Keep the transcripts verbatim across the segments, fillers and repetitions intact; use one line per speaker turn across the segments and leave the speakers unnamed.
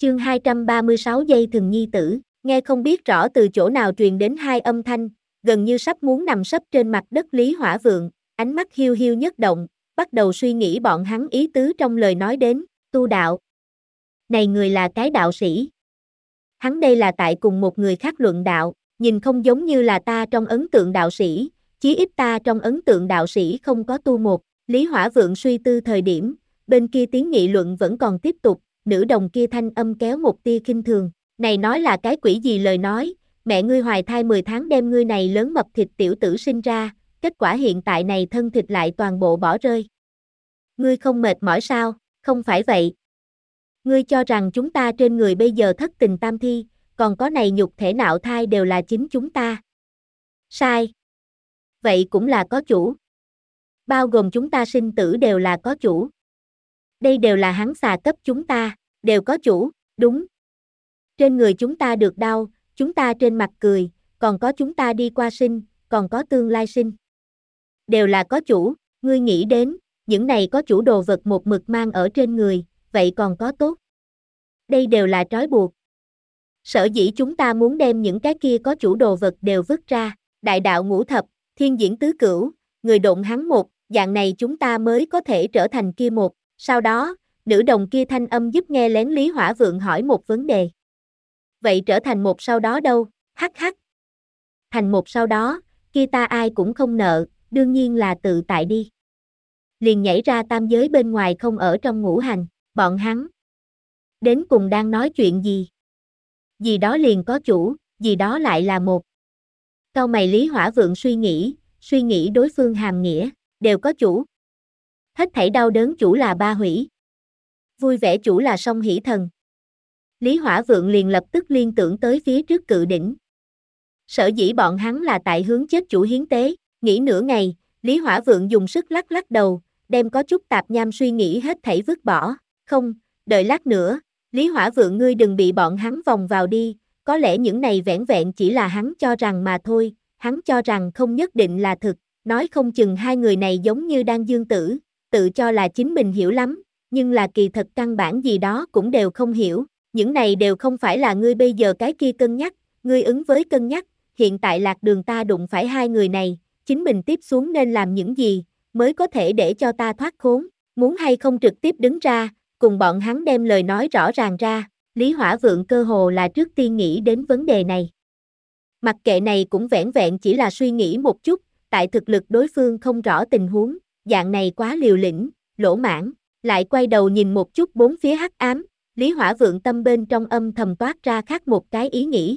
Chương hai trăm ba mươi sáu Dây thừng nhi tử, nghe không biết rõ từ chỗ nào truyền đến hai âm thanh, gần như sắp muốn nằm sấp trên mặt đất Lý Hỏa Vượng, ánh mắt hiu hiu nhất động, bắt đầu suy nghĩ bọn hắn ý tứ trong lời nói đến, tu đạo. Này người là cái đạo sĩ. Hắn đây là tại cùng một người khác luận đạo, nhìn không giống như là ta trong ấn tượng đạo sĩ, chí ít ta trong ấn tượng đạo sĩ không có tu một. Lý Hỏa Vượng suy tư thời điểm, bên kia tiếng nghị luận vẫn còn tiếp tục, nữ đồng kia thanh âm kéo một tia khinh thường, này nói là cái quỷ gì lời nói, mẹ ngươi hoài thai mười tháng đem ngươi này lớn mập thịt tiểu tử sinh ra, kết quả hiện tại này thân thịt lại toàn bộ bỏ rơi. Ngươi không mệt mỏi sao, không phải vậy. Ngươi cho rằng chúng ta trên người bây giờ thất tình tam thi, còn có này nhục thể nạo thai đều là chính chúng ta. Sai. Vậy cũng là có chủ. Bao gồm chúng ta sinh tử đều là có chủ. Đây đều là hắn xà cấp chúng ta, đều có chủ, đúng. Trên người chúng ta được đau, chúng ta trên mặt cười, còn có chúng ta đi qua sinh, còn có tương lai sinh. Đều là có chủ, ngươi nghĩ đến, những này có chủ đồ vật một mực mang ở trên người, vậy còn có tốt. Đây đều là trói buộc. Sở dĩ chúng ta muốn đem những cái kia có chủ đồ vật đều vứt ra, đại đạo ngũ thập, thiên diễn tứ cửu, người độn hắn một, dạng này chúng ta mới có thể trở thành kia một. Sau đó, nữ đồng kia thanh âm giúp nghe lén Lý Hỏa Vượng hỏi một vấn đề. Vậy trở thành một sau đó đâu, hắc hắc. Thành một sau đó, kia ta ai cũng không nợ, đương nhiên là tự tại đi. Liền nhảy ra tam giới bên ngoài không ở trong ngũ hành, bọn hắn. Đến cùng đang nói chuyện gì? Gì đó liền có chủ, gì đó lại là một. Cau mày Lý Hỏa Vượng suy nghĩ, suy nghĩ đối phương hàm nghĩa, đều có chủ. Hết thảy đau đớn chủ là ba hủy. Vui vẻ chủ là song hỷ thần. Lý Hỏa Vượng liền lập tức liên tưởng tới phía trước cự đỉnh. Sở dĩ bọn hắn là tại hướng chết chủ hiến tế, nghĩ nửa ngày, Lý Hỏa Vượng dùng sức lắc lắc đầu, đem có chút tạp nham suy nghĩ hết thảy vứt bỏ, không, đợi lát nữa, Lý Hỏa Vượng ngươi đừng bị bọn hắn vòng vào đi, có lẽ những này vẻn vẹn chỉ là hắn cho rằng mà thôi, hắn cho rằng không nhất định là thực, nói không chừng hai người này giống như đang dương tử, tự cho là chính mình hiểu lắm, nhưng là kỳ thật căn bản gì đó cũng đều không hiểu, những này đều không phải là ngươi bây giờ cái kia cân nhắc, ngươi ứng với cân nhắc, hiện tại lạc đường ta đụng phải hai người này, chính mình tiếp xuống nên làm những gì, mới có thể để cho ta thoát khốn, muốn hay không trực tiếp đứng ra, cùng bọn hắn đem lời nói rõ ràng ra, Lý Hỏa Vượng cơ hồ là trước tiên nghĩ đến vấn đề này. Mặc kệ này cũng vẻn vẹn chỉ là suy nghĩ một chút, tại thực lực đối phương không rõ tình huống, dạng này quá liều lĩnh, lỗ mãng, lại quay đầu nhìn một chút bốn phía hắc ám, Lý Hỏa Vượng tâm bên trong âm thầm toát ra khác một cái ý nghĩ.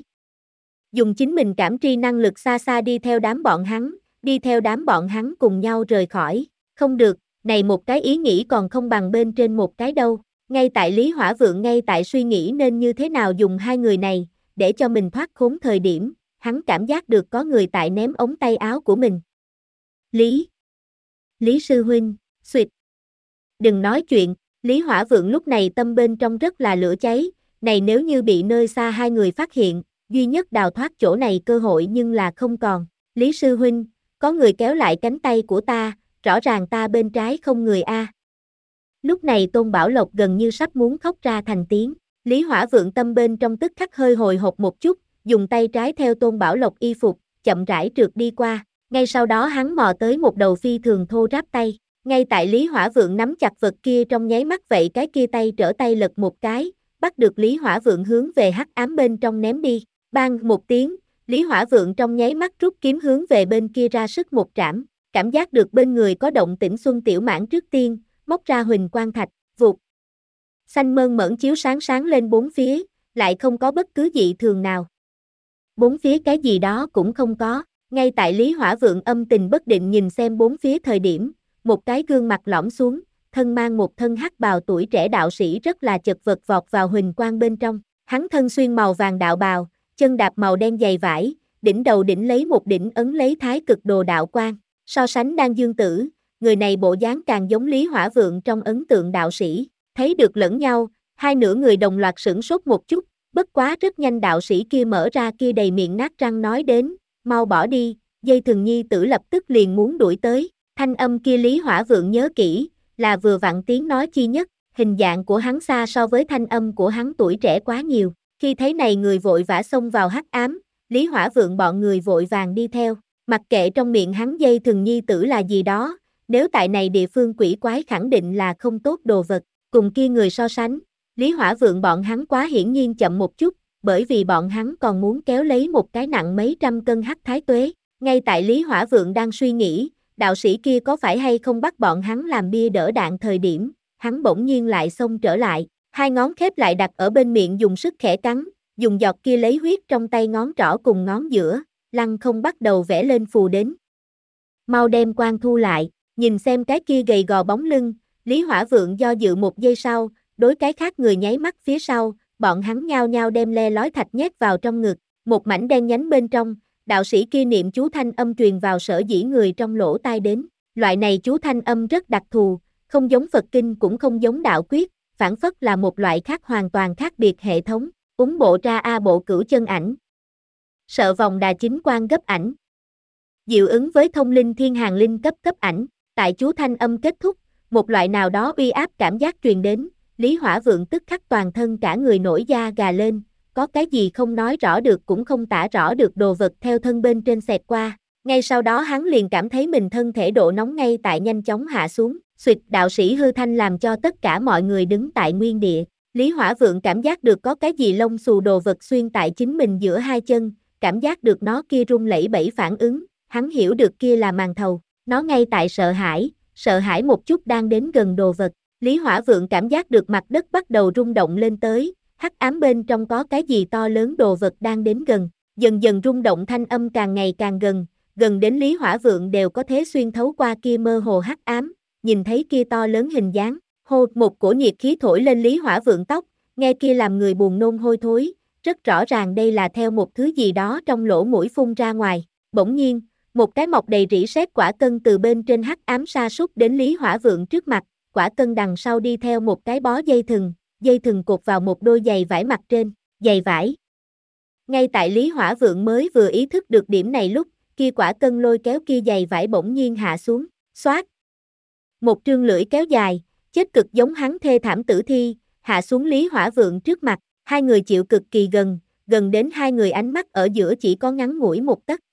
Dùng chính mình cảm tri năng lực xa xa đi theo đám bọn hắn, đi theo đám bọn hắn cùng nhau rời khỏi, không được, này một cái ý nghĩ còn không bằng bên trên một cái đâu, ngay tại Lý Hỏa Vượng ngay tại suy nghĩ nên như thế nào dùng hai người này, để cho mình thoát khốn thời điểm, hắn cảm giác được có người tại ném ống tay áo của mình. Lý! Lý sư huynh, xuyệt! Đừng nói chuyện, Lý Hỏa Vượng lúc này tâm bên trong rất là lửa cháy, này nếu như bị nơi xa hai người phát hiện, duy nhất đào thoát chỗ này cơ hội nhưng là không còn. Lý sư huynh, có người kéo lại cánh tay của ta, rõ ràng ta bên trái không người a. Lúc này Tôn Bảo Lộc gần như sắp muốn khóc ra thành tiếng, Lý Hỏa Vượng tâm bên trong tức khắc hơi hồi hộp một chút, dùng tay trái theo Tôn Bảo Lộc y phục, chậm rãi trượt đi qua, ngay sau đó hắn mò tới một đầu phi thường thô ráp tay, ngay tại Lý Hỏa Vượng nắm chặt vật kia trong nháy mắt vậy cái kia tay trở tay lật một cái, bắt được Lý Hỏa Vượng hướng về hắc ám bên trong ném đi, bang một tiếng, Lý Hỏa Vượng trong nháy mắt rút kiếm hướng về bên kia ra sức một trảm, cảm giác được bên người có động tĩnh Xuân Tiểu Mãn trước tiên, móc ra huỳnh quang thạch, vụt. Xanh mơn mởn chiếu sáng sáng lên bốn phía, lại không có bất cứ dị thường nào. Bốn phía cái gì đó cũng không có, ngay tại Lý Hỏa Vượng âm tình bất định nhìn xem bốn phía thời điểm, một cái gương mặt lõm xuống, thân mang một thân hắc bào tuổi trẻ đạo sĩ rất là chật vật vọt vào huỳnh quang bên trong, hắn thân xuyên màu vàng đạo bào, chân đạp màu đen dày vải, đỉnh đầu đỉnh lấy một đỉnh ấn lấy thái cực đồ đạo quang, so sánh đang dương tử, người này bộ dáng càng giống Lý Hỏa Vượng trong ấn tượng đạo sĩ, thấy được lẫn nhau, hai nửa người đồng loạt sửng sốt một chút, bất quá rất nhanh đạo sĩ kia mở ra kia đầy miệng nát răng nói đến, mau bỏ đi, dây thừng nhi tử lập tức liền muốn đuổi tới, thanh âm kia Lý Hỏa Vượng nhớ kỹ, là vừa vặn tiếng nói chi nhất, hình dạng của hắn xa so với thanh âm của hắn tuổi trẻ quá nhiều. Khi thấy này người vội vã xông vào hắc ám, Lý Hỏa Vượng bọn người vội vàng đi theo, mặc kệ trong miệng hắn dây thừng nhi tử là gì đó, nếu tại này địa phương quỷ quái khẳng định là không tốt đồ vật, cùng kia người so sánh, Lý Hỏa Vượng bọn hắn quá hiển nhiên chậm một chút, bởi vì bọn hắn còn muốn kéo lấy một cái nặng mấy trăm cân hắc thái tuế. Ngay tại Lý Hỏa Vượng đang suy nghĩ, đạo sĩ kia có phải hay không bắt bọn hắn làm bia đỡ đạn thời điểm, hắn bỗng nhiên lại xông trở lại, hai ngón khép lại đặt ở bên miệng dùng sức khẽ cắn, dùng giọt kia lấy huyết trong tay ngón trỏ cùng ngón giữa, lăng không bắt đầu vẽ lên phù đến. Mau đem quan thu lại, nhìn xem cái kia gầy gò bóng lưng, Lý Hỏa Vượng do dự một giây sau, đối cái khác người nháy mắt phía sau, bọn hắn nhao nhao đem le lói thạch nhét vào trong ngực, một mảnh đen nhánh bên trong, đạo sĩ kia niệm chú thanh âm truyền vào sở dĩ người trong lỗ tai đến, loại này chú thanh âm rất đặc thù, không giống Phật kinh cũng không giống đạo quyết, phản phất là một loại khác hoàn toàn khác biệt hệ thống, úng bộ ra a bộ cửu chân ảnh. Sợ vòng đà chính quan gấp ảnh. Diệu ứng với thông linh thiên hàng linh cấp cấp ảnh, tại chú thanh âm kết thúc, một loại nào đó uy áp cảm giác truyền đến, Lý Hỏa Vượng tức khắc toàn thân cả người nổi da gà lên, có cái gì không nói rõ được cũng không tả rõ được đồ vật theo thân bên trên xẹt qua, ngay sau đó hắn liền cảm thấy mình thân thể độ nóng ngay tại nhanh chóng hạ xuống, xuyệt đạo sĩ hư thanh làm cho tất cả mọi người đứng tại nguyên địa, Lý Hỏa Vượng cảm giác được có cái gì lông xù đồ vật xuyên tại chính mình giữa hai chân, cảm giác được nó kia rung lẩy bẩy phản ứng, hắn hiểu được kia là màn thầu, nó ngay tại sợ hãi, sợ hãi một chút đang đến gần đồ vật, Lý Hỏa Vượng cảm giác được mặt đất bắt đầu rung động lên tới, hắc ám bên trong có cái gì to lớn đồ vật đang đến gần, dần dần rung động thanh âm càng ngày càng gần, gần đến Lý Hỏa Vượng đều có thể xuyên thấu qua kia mơ hồ hắc ám, nhìn thấy kia to lớn hình dáng, hô một cổ nhiệt khí thổi lên Lý Hỏa Vượng tóc, nghe kia làm người buồn nôn hôi thối, rất rõ ràng đây là theo một thứ gì đó trong lỗ mũi phun ra ngoài, bỗng nhiên, một cái mọc đầy rỉ sét quả cân từ bên trên hắc ám sa sút đến Lý Hỏa Vượng trước mặt, quả cân đằng sau đi theo một cái bó dây thừng, dây thừng cột vào một đôi giày vải mặt trên, giày vải. Ngay tại Lý Hỏa Vượng mới vừa ý thức được điểm này lúc, kia quả cân lôi kéo kia giày vải bỗng nhiên hạ xuống, xoát. Một trương lưỡi kéo dài, chết cực giống hắn thê thảm tử thi, hạ xuống Lý Hỏa Vượng trước mặt, hai người chịu cực kỳ gần, gần đến hai người ánh mắt ở giữa chỉ có ngắn ngủi một tấc.